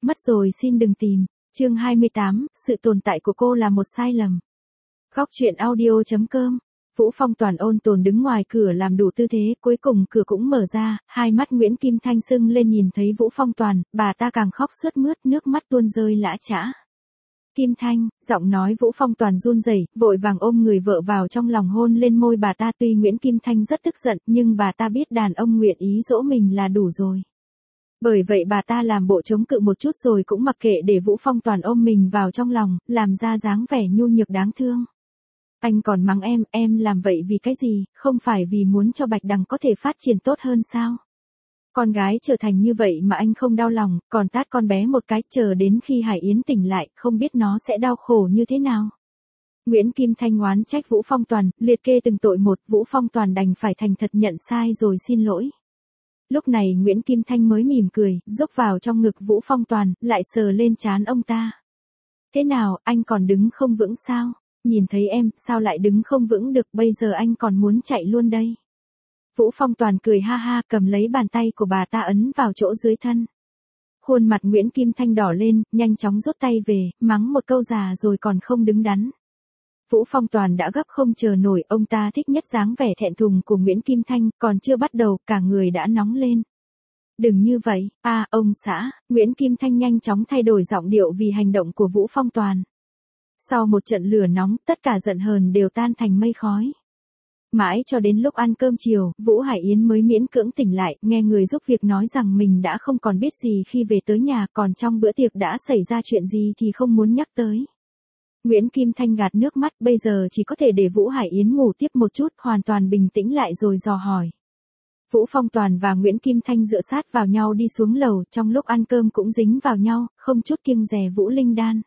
Mất rồi xin đừng tìm. Chương 28, sự tồn tại của cô là một sai lầm. Góc truyện audio.com. Vũ Phong Toàn ôn tồn đứng ngoài cửa làm đủ tư thế, cuối cùng cửa cũng mở ra, hai mắt Nguyễn Kim Thanh sưng lên nhìn thấy Vũ Phong Toàn, bà ta càng khóc sướt mướt, nước mắt tuôn rơi lã chã. Kim Thanh, giọng nói Vũ Phong Toàn run rẩy, vội vàng ôm người vợ vào trong lòng hôn lên môi bà ta. Tuy Nguyễn Kim Thanh rất tức giận, nhưng bà ta biết đàn ông nguyện ý dỗ mình là đủ rồi. Bởi vậy bà ta làm bộ chống cự một chút rồi cũng mặc kệ để Vũ Phong Toàn ôm mình vào trong lòng, làm ra dáng vẻ nhu nhược đáng thương. Anh còn mắng em làm vậy vì cái gì, không phải vì muốn cho Bạch Đằng có thể phát triển tốt hơn sao? Con gái trở thành như vậy mà anh không đau lòng, còn tát con bé một cái, chờ đến khi Hải Yến tỉnh lại, không biết nó sẽ đau khổ như thế nào. Nguyễn Kim Thanh oán trách Vũ Phong Toàn, liệt kê từng tội một, Vũ Phong Toàn đành phải thành thật nhận sai rồi xin lỗi. Lúc này Nguyễn Kim Thanh mới mỉm cười, rúc vào trong ngực Vũ Phong Toàn, lại sờ lên trán ông ta. Thế nào, anh còn đứng không vững sao? Nhìn thấy em, sao lại đứng không vững được, bây giờ anh còn muốn chạy luôn đây. Vũ Phong Toàn cười ha ha, cầm lấy bàn tay của bà ta ấn vào chỗ dưới thân. Khuôn mặt Nguyễn Kim Thanh đỏ lên, nhanh chóng rút tay về, mắng một câu già rồi còn không đứng đắn. Vũ Phong Toàn đã gấp không chờ nổi, ông ta thích nhất dáng vẻ thẹn thùng của Nguyễn Kim Thanh, còn chưa bắt đầu, cả người đã nóng lên. Đừng như vậy, ông xã, Nguyễn Kim Thanh nhanh chóng thay đổi giọng điệu vì hành động của Vũ Phong Toàn. Sau một trận lửa nóng, tất cả giận hờn đều tan thành mây khói. Mãi cho đến lúc ăn cơm chiều, Vũ Hải Yến mới miễn cưỡng tỉnh lại, nghe người giúp việc nói rằng mình đã không còn biết gì khi về tới nhà, còn trong bữa tiệc đã xảy ra chuyện gì thì không muốn nhắc tới. Nguyễn Kim Thanh gạt nước mắt, bây giờ chỉ có thể để Vũ Hải Yến ngủ tiếp một chút, hoàn toàn bình tĩnh lại rồi dò hỏi. Vũ Phong Toàn và Nguyễn Kim Thanh dựa sát vào nhau đi xuống lầu, trong lúc ăn cơm cũng dính vào nhau, không chút kiêng dè Vũ Linh Đan.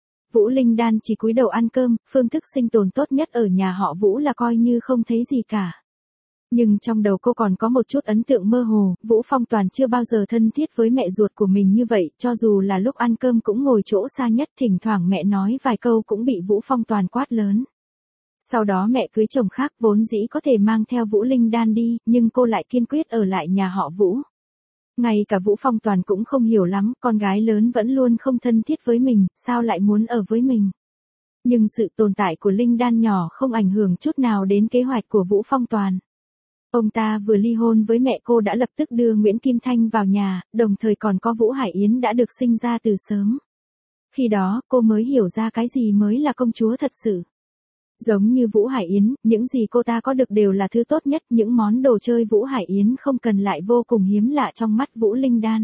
Vũ Linh Đan chỉ cúi đầu ăn cơm, phương thức sinh tồn tốt nhất ở nhà họ Vũ là coi như không thấy gì cả. Nhưng trong đầu cô còn có một chút ấn tượng mơ hồ, Vũ Phong Toàn chưa bao giờ thân thiết với mẹ ruột của mình như vậy, cho dù là lúc ăn cơm cũng ngồi chỗ xa nhất, thỉnh thoảng mẹ nói vài câu cũng bị Vũ Phong Toàn quát lớn. Sau đó mẹ cưới chồng khác, vốn dĩ có thể mang theo Vũ Linh Đan đi, nhưng cô lại kiên quyết ở lại nhà họ Vũ. Ngay cả Vũ Phong Toàn cũng không hiểu lắm, con gái lớn vẫn luôn không thân thiết với mình, sao lại muốn ở với mình. Nhưng sự tồn tại của Linh Đan nhỏ không ảnh hưởng chút nào đến kế hoạch của Vũ Phong Toàn. Ông ta vừa ly hôn với mẹ cô đã lập tức đưa Nguyễn Kim Thanh vào nhà, đồng thời còn có Vũ Hải Yến đã được sinh ra từ sớm. Khi đó, cô mới hiểu ra cái gì mới là công chúa thật sự. Giống như Vũ Hải Yến, những gì cô ta có được đều là thứ tốt nhất, những món đồ chơi Vũ Hải Yến không cần lại vô cùng hiếm lạ trong mắt Vũ Linh Đan.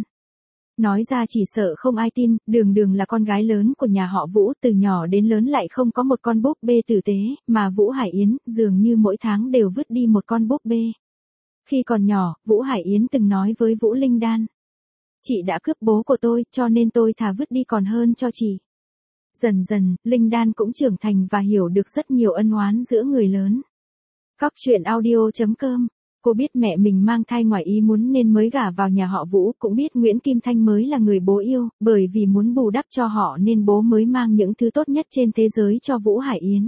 Nói ra chỉ sợ không ai tin, Đường Đường là con gái lớn của nhà họ Vũ, từ nhỏ đến lớn lại không có một con búp bê tử tế, mà Vũ Hải Yến dường như mỗi tháng đều vứt đi một con búp bê. Khi còn nhỏ, Vũ Hải Yến từng nói với Vũ Linh Đan. Chị đã cướp bố của tôi, cho nên tôi thà vứt đi còn hơn cho chị. Dần dần, Linh Đan cũng trưởng thành và hiểu được rất nhiều ân oán giữa người lớn. Góc truyện audio.com. Cô biết mẹ mình mang thai ngoài ý muốn nên mới gả vào nhà họ Vũ, cũng biết Nguyễn Kim Thanh mới là người bố yêu, bởi vì muốn bù đắp cho họ nên bố mới mang những thứ tốt nhất trên thế giới cho Vũ Hải Yến.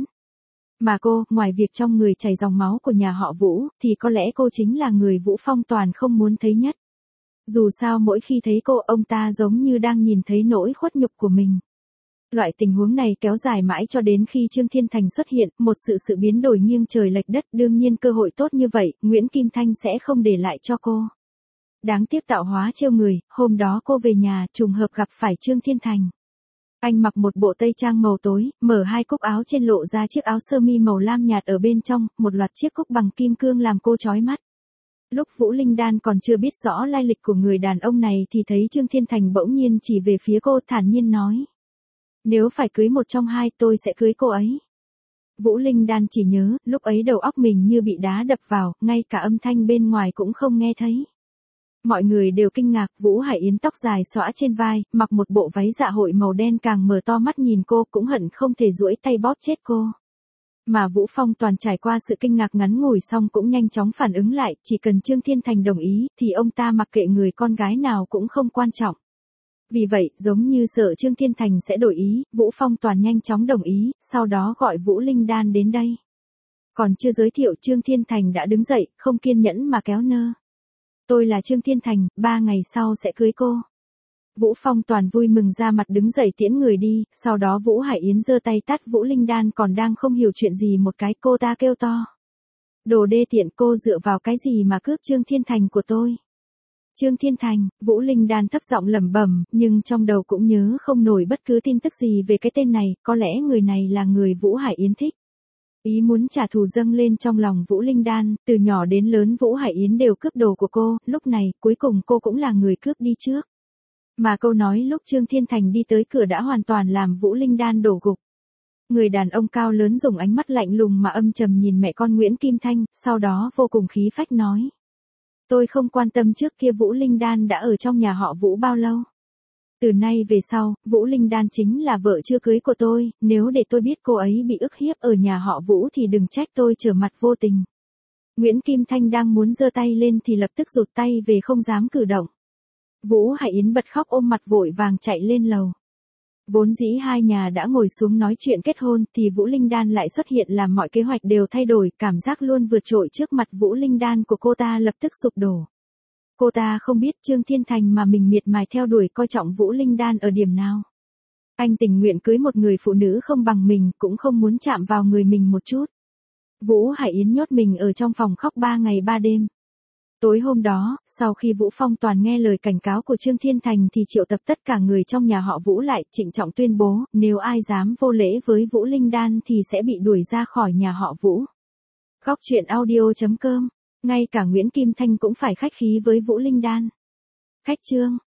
Mà cô, ngoài việc trong người chảy dòng máu của nhà họ Vũ, thì có lẽ cô chính là người Vũ Phong Toàn không muốn thấy nhất. Dù sao mỗi khi thấy cô, ông ta giống như đang nhìn thấy nỗi khuất nhục của mình. Loại tình huống này kéo dài mãi cho đến khi Trương Thiên Thành xuất hiện, một sự biến đổi nghiêng trời lệch đất, đương nhiên cơ hội tốt như vậy, Nguyễn Kim Thanh sẽ không để lại cho cô. Đáng tiếc tạo hóa trêu người, hôm đó cô về nhà, trùng hợp gặp phải Trương Thiên Thành. Anh mặc một bộ tây trang màu tối, mở hai cúc áo trên lộ ra chiếc áo sơ mi màu lam nhạt ở bên trong, một loạt chiếc cúc bằng kim cương làm cô chói mắt. Lúc Vũ Linh Đan còn chưa biết rõ lai lịch của người đàn ông này thì thấy Trương Thiên Thành bỗng nhiên chỉ về phía cô, thản nhiên nói. Nếu phải cưới một trong hai, tôi sẽ cưới cô ấy. Vũ Linh Đan chỉ nhớ, lúc ấy đầu óc mình như bị đá đập vào, ngay cả âm thanh bên ngoài cũng không nghe thấy. Mọi người đều kinh ngạc, Vũ Hải Yến tóc dài xõa trên vai, mặc một bộ váy dạ hội màu đen càng mở to mắt nhìn cô, cũng hận không thể duỗi tay bóp chết cô. Mà Vũ Phong Toàn trải qua sự kinh ngạc ngắn ngủi xong cũng nhanh chóng phản ứng lại, chỉ cần Trương Thiên Thành đồng ý, thì ông ta mặc kệ người con gái nào cũng không quan trọng. Vì vậy, giống như sợ Trương Thiên Thành sẽ đổi ý, Vũ Phong Toàn nhanh chóng đồng ý, sau đó gọi Vũ Linh Đan đến đây. Còn chưa giới thiệu Trương Thiên Thành đã đứng dậy, không kiên nhẫn mà kéo nơ. Tôi là Trương Thiên Thành, 3 ngày sau sẽ cưới cô. Vũ Phong Toàn vui mừng ra mặt đứng dậy tiễn người đi, sau đó Vũ Hải Yến giơ tay tát Vũ Linh Đan còn đang không hiểu chuyện gì một cái, cô ta kêu to. Đồ đê tiện, cô dựa vào cái gì mà cướp Trương Thiên Thành của tôi? Trương Thiên Thành, Vũ Linh Đan thấp giọng lẩm bẩm, nhưng trong đầu cũng nhớ không nổi bất cứ tin tức gì về cái tên này, có lẽ người này là người Vũ Hải Yến thích. Ý muốn trả thù dâng lên trong lòng Vũ Linh Đan, từ nhỏ đến lớn Vũ Hải Yến đều cướp đồ của cô, lúc này, cuối cùng cô cũng là người cướp đi trước. Mà câu nói lúc Trương Thiên Thành đi tới cửa đã hoàn toàn làm Vũ Linh Đan đổ gục. Người đàn ông cao lớn dùng ánh mắt lạnh lùng mà âm trầm nhìn mẹ con Nguyễn Kim Thanh, sau đó vô cùng khí phách nói. Tôi không quan tâm trước kia Vũ Linh Đan đã ở trong nhà họ Vũ bao lâu. Từ nay về sau, Vũ Linh Đan chính là vợ chưa cưới của tôi, nếu để tôi biết cô ấy bị ức hiếp ở nhà họ Vũ thì đừng trách tôi trở mặt vô tình. Nguyễn Kim Thanh đang muốn giơ tay lên thì lập tức rụt tay về không dám cử động. Vũ Hải Yến bật khóc ôm mặt vội vàng chạy lên lầu. Vốn dĩ hai nhà đã ngồi xuống nói chuyện kết hôn thì Vũ Linh Đan lại xuất hiện làm mọi kế hoạch đều thay đổi, cảm giác luôn vượt trội trước mặt Vũ Linh Đan của cô ta lập tức sụp đổ. Cô ta không biết Trương Thiên Thành mà mình miệt mài theo đuổi coi trọng Vũ Linh Đan ở điểm nào. Anh tình nguyện cưới một người phụ nữ không bằng mình, cũng không muốn chạm vào người mình một chút. Vũ Hải Yến nhốt mình ở trong phòng khóc 3 ngày 3 đêm. Tối hôm đó, sau khi Vũ Phong Toàn nghe lời cảnh cáo của Trương Thiên Thành thì triệu tập tất cả người trong nhà họ Vũ lại, trịnh trọng tuyên bố, nếu ai dám vô lễ với Vũ Linh Đan thì sẽ bị đuổi ra khỏi nhà họ Vũ. Góc truyện audio.com, ngay cả Nguyễn Kim Thanh cũng phải khách khí với Vũ Linh Đan. Khách chương.